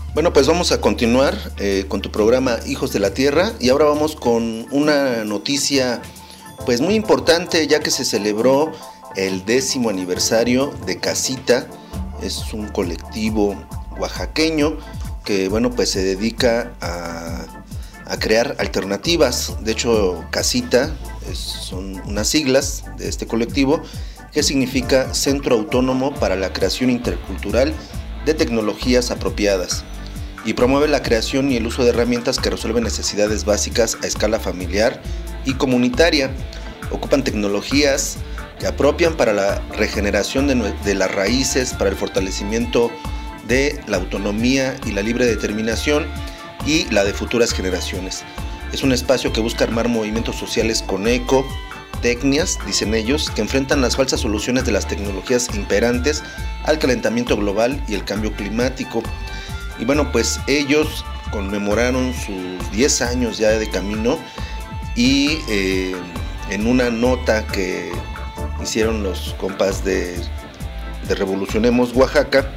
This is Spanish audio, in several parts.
Bueno, pues vamos a continuar con tu programa Hijos de la Tierra y ahora vamos con una noticia pues muy importante, ya que se celebró el 10º aniversario de Casita. Es un colectivo oaxaqueño que bueno pues se dedica a crear alternativas. De hecho, Casita son unas siglas de este colectivo que significa Centro Autónomo para la Creación Intercultural de Tecnologías Apropiadas, y promueve la creación y el uso de herramientas que resuelven necesidades básicas a escala familiar y comunitaria. Ocupan tecnologías que apropian para la regeneración de las raíces, para el fortalecimiento de la autonomía y la libre determinación y la de futuras generaciones. Es un espacio que busca armar movimientos sociales con eco, tecnias, dicen ellos, que enfrentan las falsas soluciones de las tecnologías imperantes al calentamiento global y el cambio climático. Y bueno, pues ellos conmemoraron sus 10 años ya de camino y en una nota que hicieron los compas de Revolucionemos Oaxaca,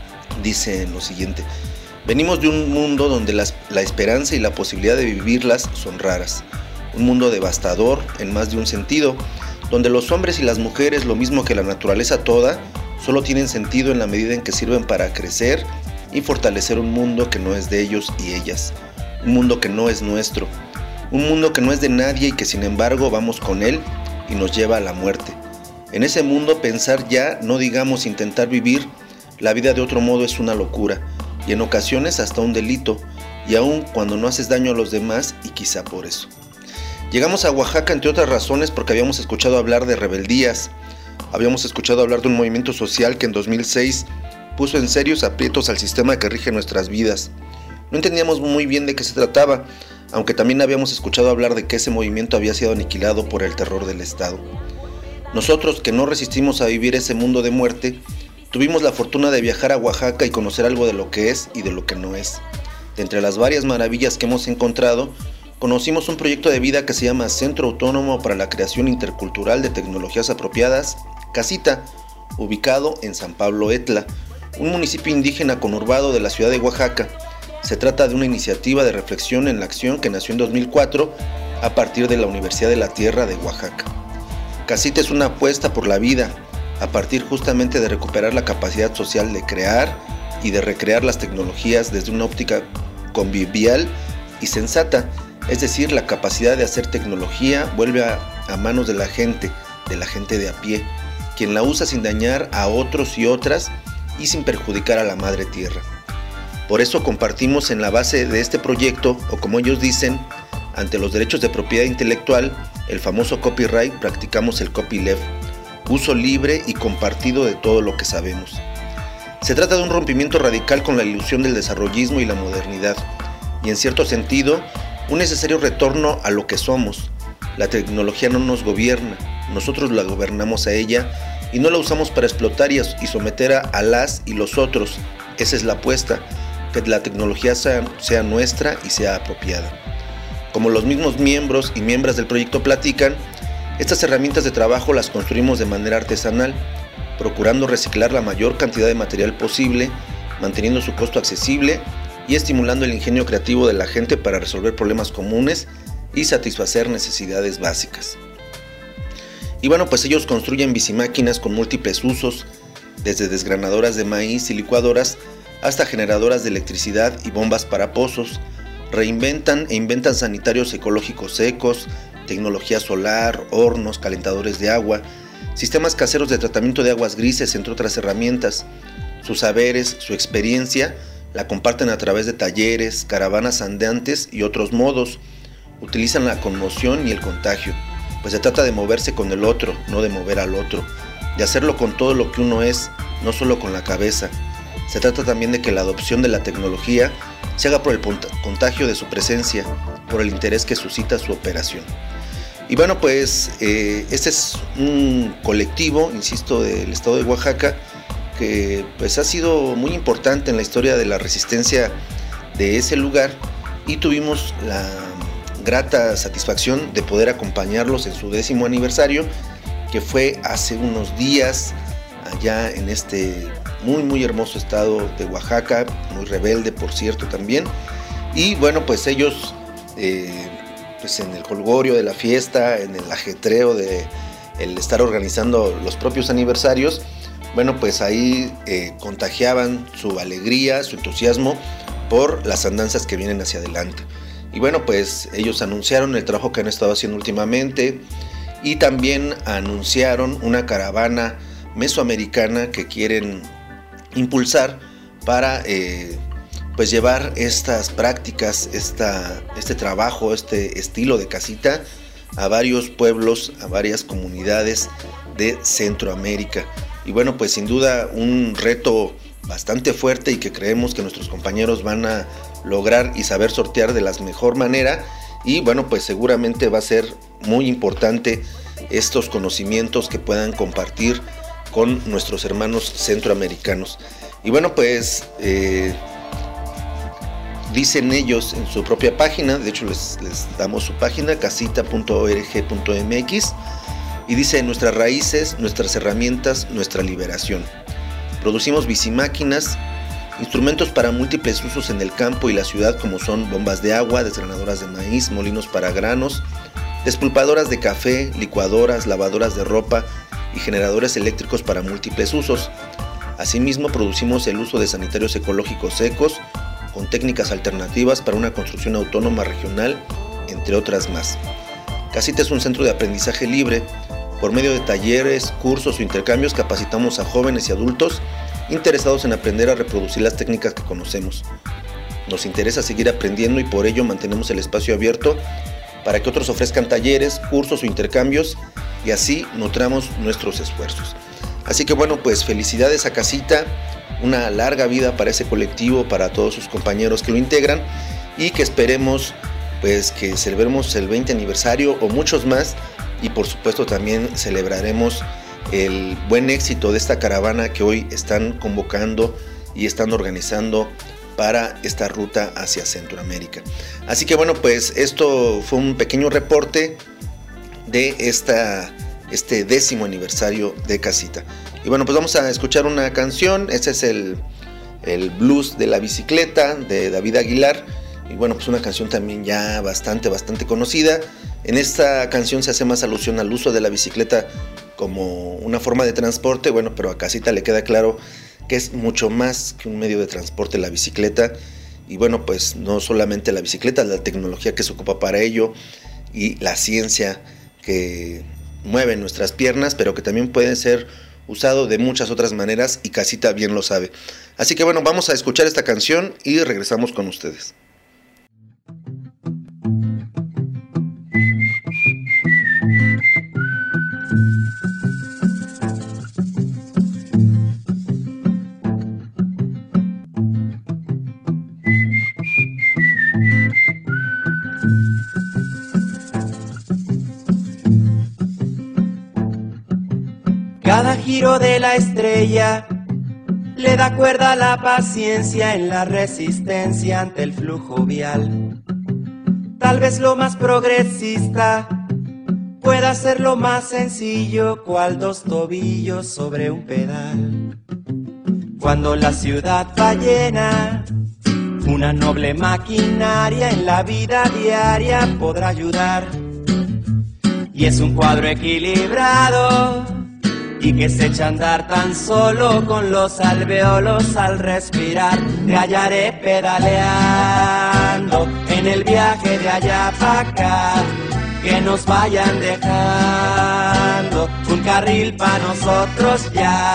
dicen lo siguiente: venimos de un mundo donde la esperanza y la posibilidad de vivirlas son raras, un mundo devastador en más de un sentido, donde los hombres y las mujeres, lo mismo que la naturaleza toda, solo tienen sentido en la medida en que sirven para crecer y fortalecer un mundo que no es de ellos y ellas, un mundo que no es nuestro, un mundo que no es de nadie y que sin embargo vamos con él y nos lleva a la muerte. En ese mundo pensar ya, no digamos intentar vivir, la vida de otro modo es una locura y en ocasiones hasta un delito, y aun cuando no haces daño a los demás, y quizá por eso. Llegamos a Oaxaca entre otras razones porque habíamos escuchado hablar de rebeldías, habíamos escuchado hablar de un movimiento social que en 2006 puso en serios aprietos al sistema que rige nuestras vidas. No entendíamos muy bien de qué se trataba, aunque también habíamos escuchado hablar de que ese movimiento había sido aniquilado por el terror del Estado. Nosotros, que no resistimos a vivir ese mundo de muerte, tuvimos la fortuna de viajar a Oaxaca y conocer algo de lo que es y de lo que no es. De entre las varias maravillas que hemos encontrado, conocimos un proyecto de vida que se llama Centro Autónomo para la Creación Intercultural de Tecnologías Apropiadas, Casita, ubicado en San Pablo Etla, un municipio indígena conurbado de la ciudad de Oaxaca. Se trata de una iniciativa de reflexión en la acción que nació en 2004 a partir de la Universidad de la Tierra de Oaxaca. Casita es una apuesta por la vida, a partir justamente de recuperar la capacidad social de crear y de recrear las tecnologías desde una óptica convivial y sensata, es decir, la capacidad de hacer tecnología vuelve a manos de la gente de a pie, quien la usa sin dañar a otros y otras y sin perjudicar a la madre tierra. Por eso compartimos en la base de este proyecto, o como ellos dicen, ante los derechos de propiedad intelectual, el famoso copyright, practicamos el copyleft, uso libre y compartido de todo lo que sabemos. Se trata de un rompimiento radical con la ilusión del desarrollismo y la modernidad, y en cierto sentido, un necesario retorno a lo que somos. La tecnología no nos gobierna, nosotros la gobernamos a ella y no la usamos para explotar y someter a las y los otros. Esa es la apuesta, que la tecnología sea nuestra y sea apropiada. Como los mismos miembros y miembros del proyecto platican, estas herramientas de trabajo las construimos de manera artesanal, procurando reciclar la mayor cantidad de material posible, manteniendo su costo accesible y estimulando el ingenio creativo de la gente para resolver problemas comunes y satisfacer necesidades básicas. Y bueno, pues ellos construyen bicimáquinas con múltiples usos, desde desgranadoras de maíz y licuadoras hasta generadoras de electricidad y bombas para pozos. Reinventan e inventan sanitarios ecológicos secos, tecnología solar, hornos, calentadores de agua, sistemas caseros de tratamiento de aguas grises, entre otras herramientas. Sus saberes, su experiencia, la comparten a través de talleres, caravanas andantes y otros modos. Utilizan la conmoción y el contagio, pues se trata de moverse con el otro, no de mover al otro, de hacerlo con todo lo que uno es, no solo con la cabeza. Se trata también de que la adopción de la tecnología se haga por el contagio de su presencia, por el interés que suscita su operación. Y bueno, pues este es un colectivo, insisto, del estado de Oaxaca, que pues ha sido muy importante en la historia de la resistencia de ese lugar, y tuvimos la grata satisfacción de poder acompañarlos en su 10º aniversario, que fue hace unos días allá en este muy hermoso estado de Oaxaca, muy rebelde por cierto también. Y bueno, pues ellos pues en el jolgorio de la fiesta, en el ajetreo de el estar organizando los propios aniversarios, bueno, pues ahí contagiaban su alegría, su entusiasmo por las andanzas que vienen hacia adelante. Y bueno, pues ellos anunciaron el trabajo que han estado haciendo últimamente y también anunciaron una caravana mesoamericana que quieren impulsar para pues llevar estas prácticas, este trabajo, este estilo de casita a varios pueblos, a varias comunidades de Centroamérica. Y bueno, pues sin duda un reto bastante fuerte y que creemos que nuestros compañeros van a lograr y saber sortear de la mejor manera. Y bueno, pues seguramente va a ser muy importante estos conocimientos que puedan compartir con nuestros hermanos centroamericanos. Y bueno, pues dicen ellos en su propia página, de hecho les damos su página, casita.org.mx, y dice: nuestras raíces, nuestras herramientas, nuestra liberación. Producimos bicimáquinas, instrumentos para múltiples usos en el campo y la ciudad, como son bombas de agua, desgranadoras de maíz, molinos para granos, despulpadoras de café, licuadoras, lavadoras de ropa y generadores eléctricos para múltiples usos. Asimismo, producimos el uso de sanitarios ecológicos secos, con técnicas alternativas para una construcción autónoma regional, entre otras más. Casita es un centro de aprendizaje libre. Por medio de talleres, cursos o intercambios capacitamos a jóvenes y adultos interesados en aprender a reproducir las técnicas que conocemos. Nos interesa seguir aprendiendo y por ello mantenemos el espacio abierto para que otros ofrezcan talleres, cursos o intercambios y así nutramos nuestros esfuerzos. Así que bueno, pues felicidades a Casita, una larga vida para ese colectivo, para todos sus compañeros que lo integran y que esperemos pues que celebremos el 20 aniversario o muchos más. Y por supuesto también celebraremos el buen éxito de esta caravana que hoy están convocando y están organizando para esta ruta hacia Centroamérica. Así que bueno, pues esto fue un pequeño reporte de este 10º aniversario de Casita. Y bueno, pues vamos a escuchar una canción. Este es el blues de la bicicleta de David Aguilar. Y bueno, pues una canción también ya bastante conocida. En esta canción se hace más alusión al uso de la bicicleta como una forma de transporte, bueno, pero a Casita le queda claro que es mucho más que un medio de transporte la bicicleta. Y bueno, pues no solamente la bicicleta, la tecnología que se ocupa para ello y la ciencia que mueve nuestras piernas, pero que también puede ser usado de muchas otras maneras y Casita bien lo sabe. Así que bueno, vamos a escuchar esta canción y regresamos con ustedes. Cada giro de la estrella le da cuerda a la paciencia en la resistencia ante el flujo vial. Tal vez lo más progresista pueda ser lo más sencillo, cual dos tobillos sobre un pedal. Cuando la ciudad va llena, una noble maquinaria en la vida diaria podrá ayudar. Y es un cuadro equilibrado y que se echa a andar tan solo con los alvéolos al respirar. Te hallaré pedaleando en el viaje de allá para acá, que nos vayan dejando un carril para nosotros ya.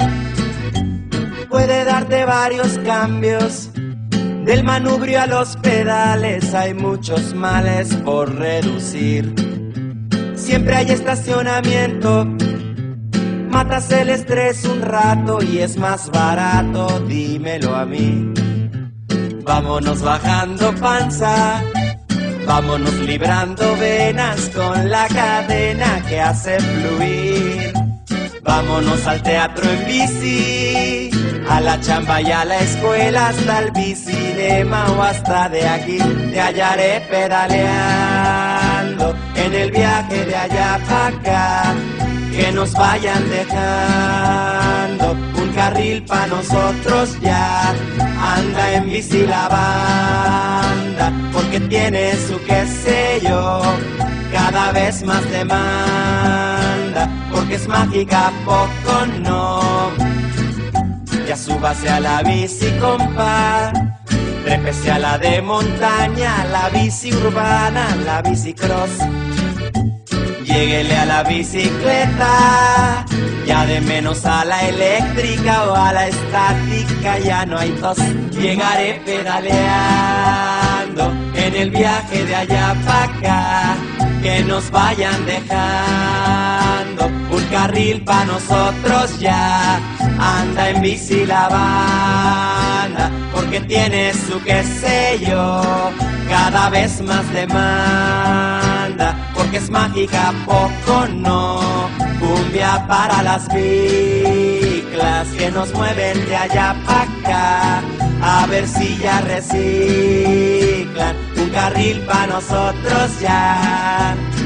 Puede darte varios cambios, del manubrio a los pedales hay muchos males por reducir. Siempre hay estacionamiento, matas el estrés un rato y es más barato, dímelo a mí. Vámonos bajando panza, vámonos librando venas con la cadena que hace fluir. Vámonos al teatro en bici, a la chamba y a la escuela, hasta el bicinema o hasta de aquí. Te hallaré pedaleando en el viaje de allá para acá, que nos vayan dejando un carril pa' nosotros ya. Anda en bici la banda, porque tiene su qué sé yo, cada vez más demanda, porque es mágica, poco no. Ya súbase a la bici, compa, trépese a la de montaña, la bici urbana, la bici cross. Lléguele a la bicicleta, ya de menos a la eléctrica o a la estática, ya no hay tos. Llegaré pedaleando en el viaje de allá para acá, que nos vayan dejando un carril pa' nosotros ya. Anda en bici la banda, porque tiene su qué sé yo, cada vez más demanda, porque es mágica, poco no. Cumbia para las biclas que nos mueven de allá para acá, a ver si ya reciclan un carril pa' nosotros ya.